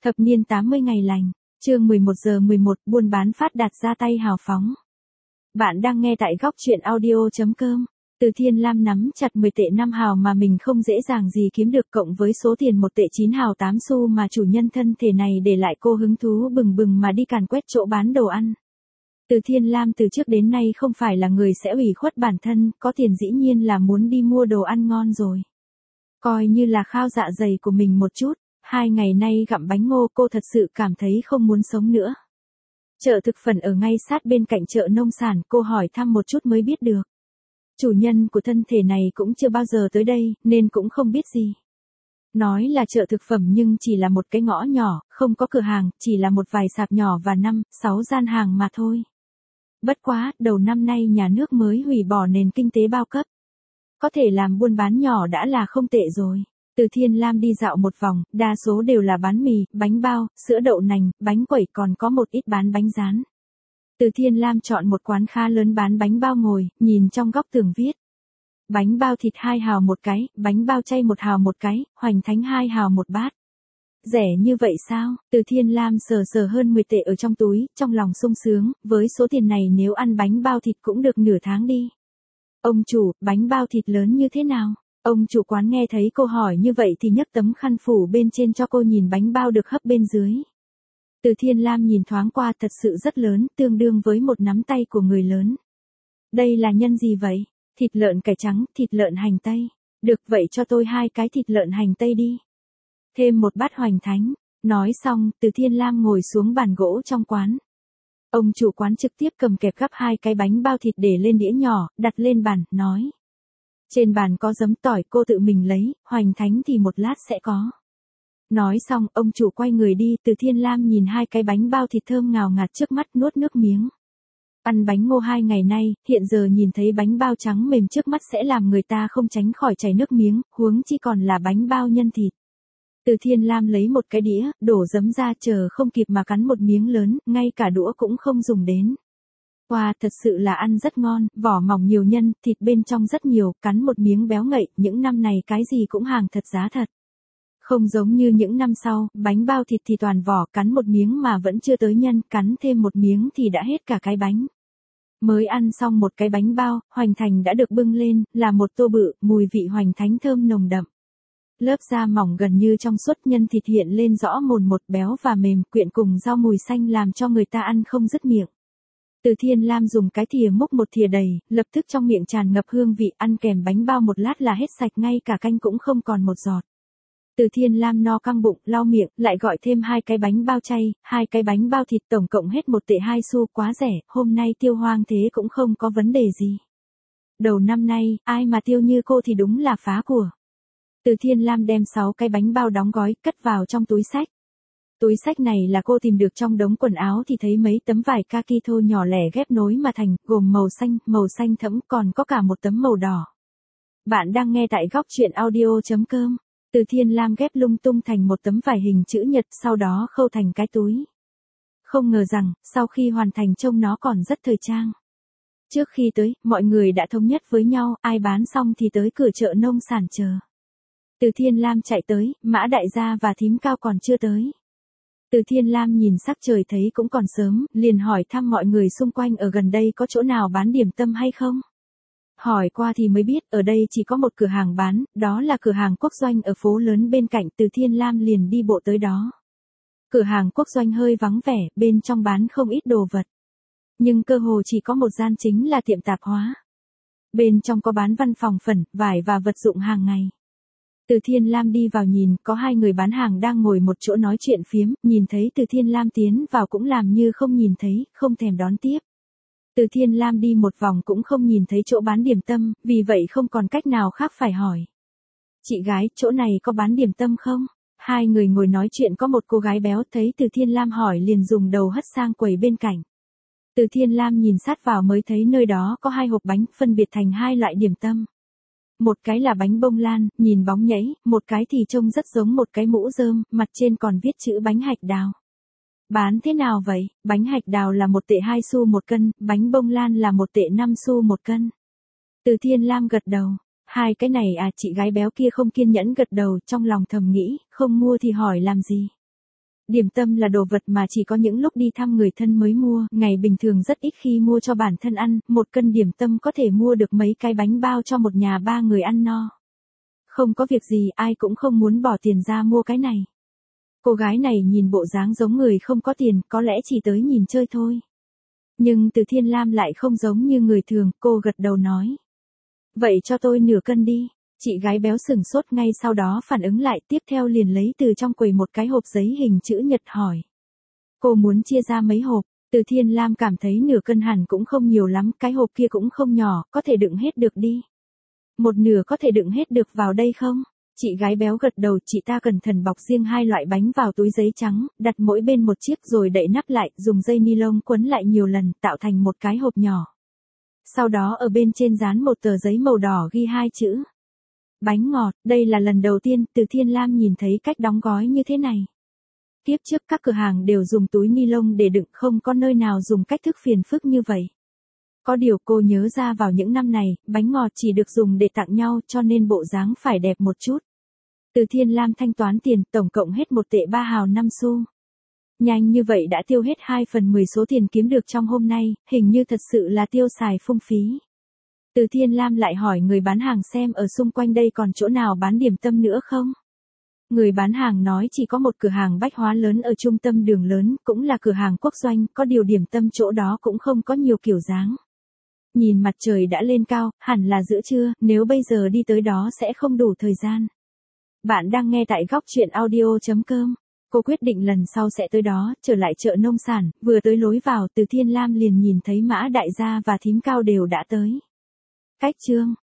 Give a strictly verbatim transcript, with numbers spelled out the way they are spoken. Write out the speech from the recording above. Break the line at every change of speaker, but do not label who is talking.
Thập niên tám mươi ngày lành, chương mười một giờ mười một, buôn bán phát đạt ra tay hào phóng. Bạn đang nghe tại góc truyện audio chấm com. Từ Thiên Lam nắm chặt mười tệ năm hào mà mình không dễ dàng gì kiếm được, cộng với số tiền một tệ chín hào tám xu mà chủ nhân thân thể này để lại, cô hứng thú bừng bừng mà đi càn quét chỗ bán đồ ăn. Từ Thiên Lam từ trước đến nay không phải là người sẽ ủy khuất bản thân, có tiền dĩ nhiên là muốn đi mua đồ ăn ngon rồi. Coi như là khao dạ dày của mình một chút. Hai ngày nay gặm bánh ngô, cô thật sự cảm thấy không muốn sống nữa. Chợ thực phẩm ở ngay sát bên cạnh chợ nông sản, cô hỏi thăm một chút mới biết được. Chủ nhân của thân thể này cũng chưa bao giờ tới đây, nên cũng không biết gì. Nói là chợ thực phẩm nhưng chỉ là một cái ngõ nhỏ, không có cửa hàng, chỉ là một vài sạp nhỏ và năm, sáu gian hàng mà thôi. Bất quá, đầu năm nay nhà nước mới hủy bỏ nền kinh tế bao cấp. Có thể làm buôn bán nhỏ đã là không tệ rồi. Từ Thiên Lam đi dạo một vòng, đa số đều là bán mì, bánh bao, sữa đậu nành, bánh quẩy, còn có một ít bán bánh rán. Từ Thiên Lam chọn một quán khá lớn bán bánh bao ngồi, nhìn trong góc tường viết. Bánh bao thịt hai hào một cái, bánh bao chay một hào một cái, hoành thánh hai hào một bát. Rẻ như vậy sao? Từ Thiên Lam sờ sờ hơn mười tệ ở trong túi, trong lòng sung sướng, với số tiền này nếu ăn bánh bao thịt cũng được nửa tháng đi. Ông chủ, bánh bao thịt lớn như thế nào? Ông chủ quán nghe thấy cô hỏi như vậy thì nhấc tấm khăn phủ bên trên cho cô nhìn bánh bao được hấp bên dưới. Từ Thiên Lam nhìn thoáng qua, thật sự rất lớn, tương đương với một nắm tay của người lớn. Đây là nhân gì vậy? Thịt lợn cải trắng, thịt lợn hành tây. Được, vậy cho tôi hai cái thịt lợn hành tây đi. Thêm một bát hoành thánh. Nói xong, Từ Thiên Lam ngồi xuống bàn gỗ trong quán. Ông chủ quán trực tiếp cầm kẹp gắp hai cái bánh bao thịt để lên đĩa nhỏ, đặt lên bàn, nói. Trên bàn có giấm tỏi, cô tự mình lấy, hoành thánh thì một lát sẽ có. Nói xong, ông chủ quay người đi. Từ Thiên Lam nhìn hai cái bánh bao thịt thơm ngào ngạt trước mắt, nuốt nước miếng. Ăn bánh ngô hai ngày nay, hiện giờ nhìn thấy bánh bao trắng mềm trước mắt sẽ làm người ta không tránh khỏi chảy nước miếng, huống chi còn là bánh bao nhân thịt. Từ Thiên Lam lấy một cái đĩa, đổ giấm ra, chờ không kịp mà cắn một miếng lớn, ngay cả đũa cũng không dùng đến. Wow, thật sự là ăn rất ngon, vỏ mỏng nhiều nhân, thịt bên trong rất nhiều, cắn một miếng béo ngậy, những năm này cái gì cũng hàng thật giá thật. Không giống như những năm sau, bánh bao thịt thì toàn vỏ, cắn một miếng mà vẫn chưa tới nhân, cắn thêm một miếng thì đã hết cả cái bánh. Mới ăn xong một cái bánh bao, hoành thành đã được bưng lên, là một tô bự, mùi vị hoành thánh thơm nồng đậm. Lớp da mỏng gần như trong suốt, nhân thịt hiện lên rõ mồn một, béo và mềm, quyện cùng rau mùi xanh làm cho người ta ăn không dứt miệng. Từ Thiên Lam dùng cái thìa múc một thìa đầy, lập tức trong miệng tràn ngập hương vị, ăn kèm bánh bao một lát là hết sạch, ngay cả canh cũng không còn một giọt. Từ Thiên Lam no căng bụng, lau miệng, lại gọi thêm hai cái bánh bao chay, hai cái bánh bao thịt, tổng cộng hết một tệ hai xu, quá rẻ, hôm nay tiêu hoang thế cũng không có vấn đề gì. Đầu năm nay, ai mà tiêu như cô thì đúng là phá của. Từ Thiên Lam đem sáu cái bánh bao đóng gói, cất vào trong túi xách. Túi xách này là cô tìm được trong đống quần áo thì thấy mấy tấm vải kaki thô nhỏ lẻ ghép nối mà thành, gồm màu xanh, màu xanh thẫm, còn có cả một tấm màu đỏ. Bạn đang nghe tại góc truyện audio chấm com. Từ Thiên Lam ghép lung tung thành một tấm vải hình chữ nhật, sau đó khâu thành cái túi. Không ngờ rằng, sau khi hoàn thành trông nó còn rất thời trang. Trước khi tới, mọi người đã thống nhất với nhau, ai bán xong thì tới cửa chợ nông sản chờ. Từ Thiên Lam chạy tới, Mã Đại Gia và Thím Cao còn chưa tới. Từ Thiên Lam nhìn sắc trời thấy cũng còn sớm, liền hỏi thăm mọi người xung quanh ở gần đây có chỗ nào bán điểm tâm hay không. Hỏi qua thì mới biết, ở đây chỉ có một cửa hàng bán, đó là cửa hàng Quốc Doanh ở phố lớn bên cạnh. Từ Thiên Lam liền đi bộ tới đó. Cửa hàng Quốc Doanh hơi vắng vẻ, bên trong bán không ít đồ vật. Nhưng cơ hồ chỉ có một gian, chính là tiệm tạp hóa. Bên trong có bán văn phòng phẩn, vải và vật dụng hàng ngày. Từ Thiên Lam đi vào nhìn, có hai người bán hàng đang ngồi một chỗ nói chuyện phiếm, nhìn thấy Từ Thiên Lam tiến vào cũng làm như không nhìn thấy, không thèm đón tiếp. Từ Thiên Lam đi một vòng cũng không nhìn thấy chỗ bán điểm tâm, vì vậy không còn cách nào khác phải hỏi. Chị gái, chỗ này có bán điểm tâm không? Hai người ngồi nói chuyện, có một cô gái béo thấy Từ Thiên Lam hỏi liền dùng đầu hất sang quầy bên cạnh. Từ Thiên Lam nhìn sát vào mới thấy nơi đó có hai hộp bánh, phân biệt thành hai loại điểm tâm. Một cái là bánh bông lan, nhìn bóng nhảy, một cái thì trông rất giống một cái mũ rơm, mặt trên còn viết chữ bánh hạch đào. Bán thế nào vậy? Bánh hạch đào là một tệ hai xu một cân, bánh bông lan là một tệ năm xu một cân. Từ Thiên Lam gật đầu. Hai cái này à? Chị gái béo kia không kiên nhẫn gật đầu, trong lòng thầm nghĩ, không mua thì hỏi làm gì. Điểm tâm là đồ vật mà chỉ có những lúc đi thăm người thân mới mua, ngày bình thường rất ít khi mua cho bản thân ăn, một cân điểm tâm có thể mua được mấy cái bánh bao cho một nhà ba người ăn no. Không có việc gì, ai cũng không muốn bỏ tiền ra mua cái này. Cô gái này nhìn bộ dáng giống người không có tiền, có lẽ chỉ tới nhìn chơi thôi. Nhưng Từ Thiên Lam lại không giống như người thường, cô gật đầu nói. Vậy cho tôi nửa cân đi. Chị gái béo sừng sốt ngay sau đó phản ứng lại, tiếp theo liền lấy từ trong quầy một cái hộp giấy hình chữ nhật hỏi. Cô muốn chia ra mấy hộp? Từ Thiên Lam cảm thấy nửa cân hẳn cũng không nhiều lắm, cái hộp kia cũng không nhỏ, có thể đựng hết được đi. Một nửa có thể đựng hết được vào đây không? Chị gái béo gật đầu, chị ta cẩn thận bọc riêng hai loại bánh vào túi giấy trắng, đặt mỗi bên một chiếc rồi đậy nắp lại, dùng dây ni lông quấn lại nhiều lần, tạo thành một cái hộp nhỏ. Sau đó ở bên trên dán một tờ giấy màu đỏ ghi hai chữ. Bánh ngọt, đây là lần đầu tiên Từ Thiên Lam nhìn thấy cách đóng gói như thế này. Tiếp trước các cửa hàng đều dùng túi ni lông để đựng, không có nơi nào dùng cách thức phiền phức như vậy. Có điều cô nhớ ra vào những năm này, bánh ngọt chỉ được dùng để tặng nhau cho nên bộ dáng phải đẹp một chút. Từ Thiên Lam thanh toán tiền, tổng cộng hết một tệ ba hào năm xu. Nhanh như vậy đã tiêu hết hai phần mười số tiền kiếm được trong hôm nay, hình như thật sự là tiêu xài phung phí. Từ Thiên Lam lại hỏi người bán hàng xem ở xung quanh đây còn chỗ nào bán điểm tâm nữa không? Người bán hàng nói chỉ có một cửa hàng bách hóa lớn ở trung tâm đường lớn, cũng là cửa hàng quốc doanh, có điều điểm tâm chỗ đó cũng không có nhiều kiểu dáng. Nhìn mặt trời đã lên cao, hẳn là giữa trưa, nếu bây giờ đi tới đó sẽ không đủ thời gian. Bạn đang nghe tại góc truyện audio chấm com. Cô quyết định lần sau sẽ tới đó, trở lại chợ nông sản, vừa tới lối vào Từ Thiên Lam liền nhìn thấy Mã đại gia và thím Cao đều đã tới. Cách chương